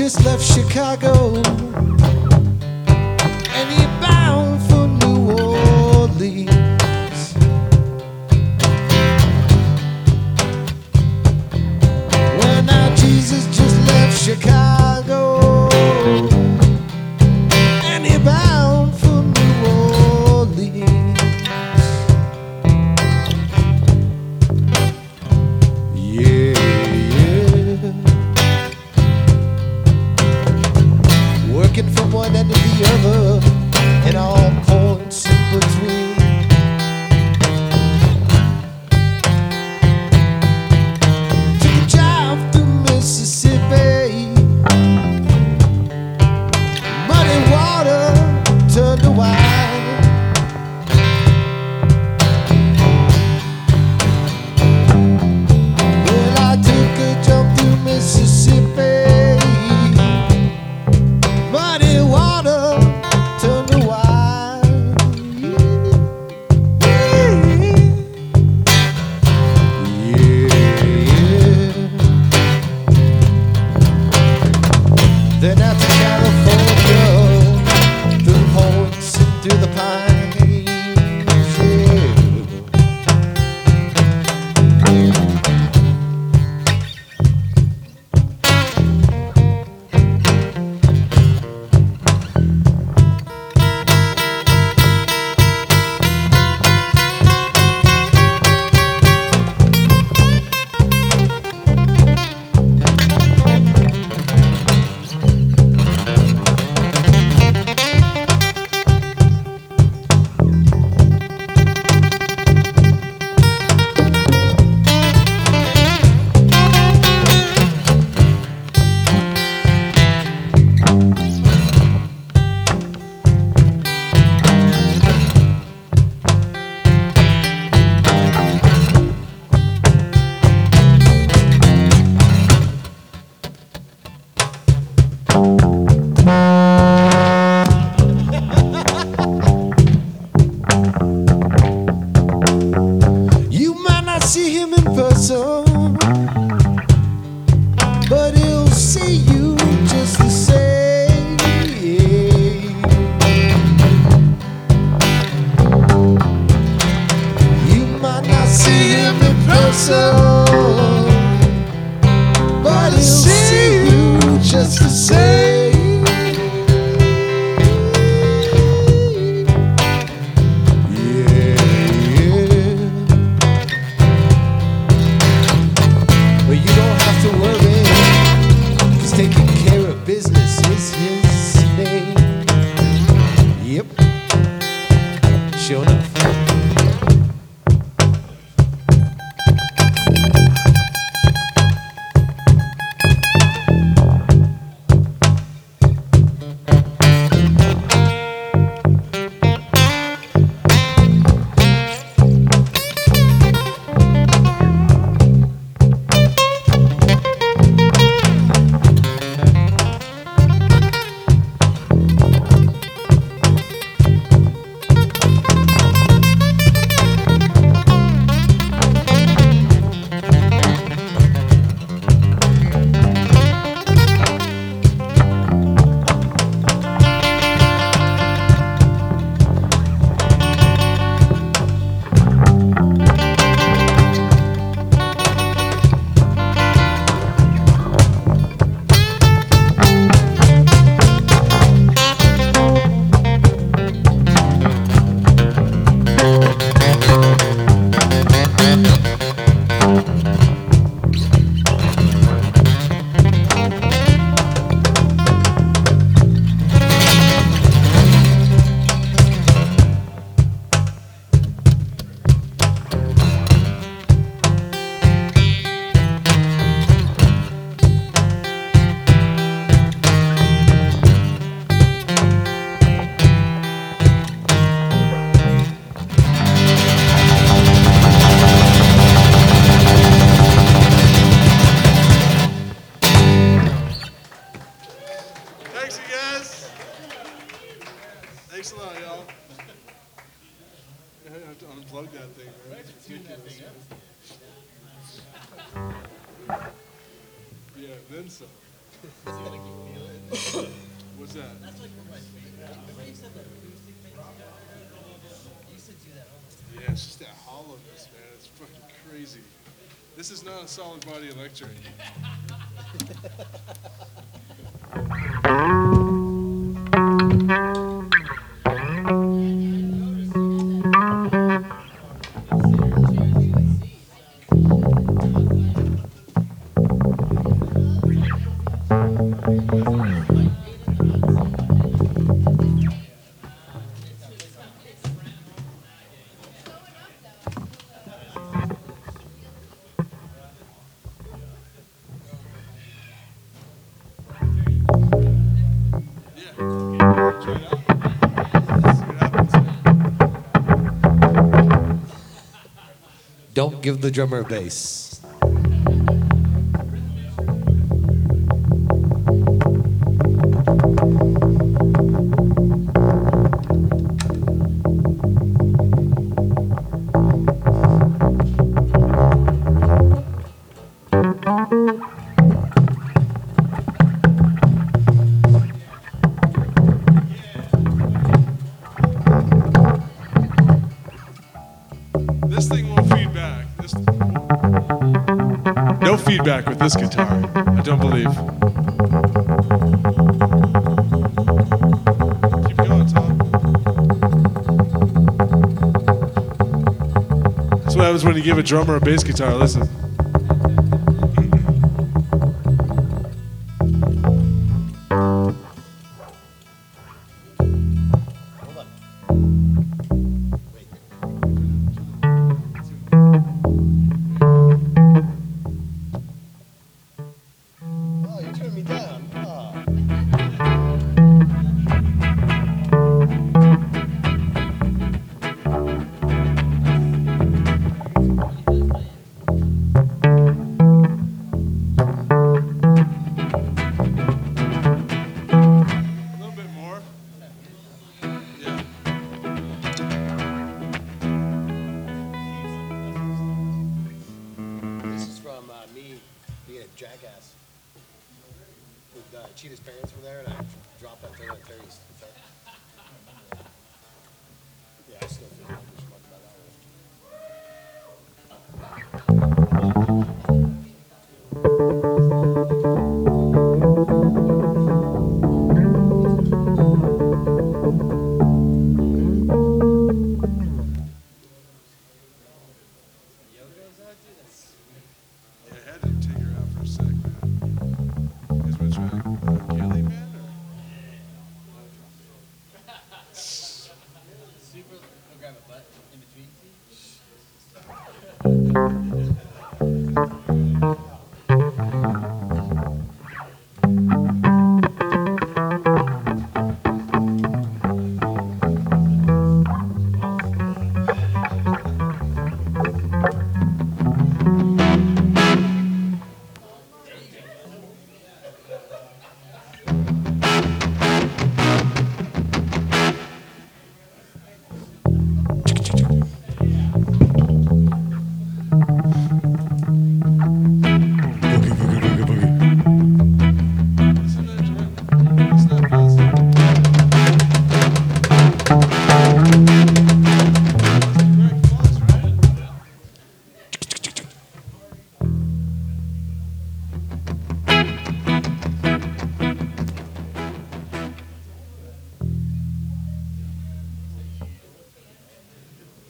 just left Chicago and he bound for New Orleans. Well, now Jesus just left Chicago and he bound for New Orleans. Yeah, yeah. Working from one end to the other and all points in between. Took a job through Mississippi. Muddy water turned to wine. Well, I took a jump through Mississippi. Muddy water turned to wine. Yeah. Then out to California, through the points and through the pines. You might not see him in person, but he'll see you just the same. You might not see him in person, but he'll see you just the same. But you don't have to worry, 'cause taking care of business is his name. Yep, sure enough. Thanks a lot, y'all. I have to unplug that thing, right? It's ridiculous. Yeah, then some. What's that? Yeah, it's just that hollowness, man. It's fucking crazy. This is not a solid body electric. Yeah. Try it out. See what happens. Don't give the drummer a bass. This thing won't feed back. No feedback with this guitar. I don't believe. Keep going, Tom. That's what happens when you give a drummer a bass guitar. Listen. Oh, you turned me down. Oh. A little bit more. Yeah. This is from me being a jackass. With Cheetah's parents were there, and I dropped that thing on Terry's guitar. Yeah, I still feel it.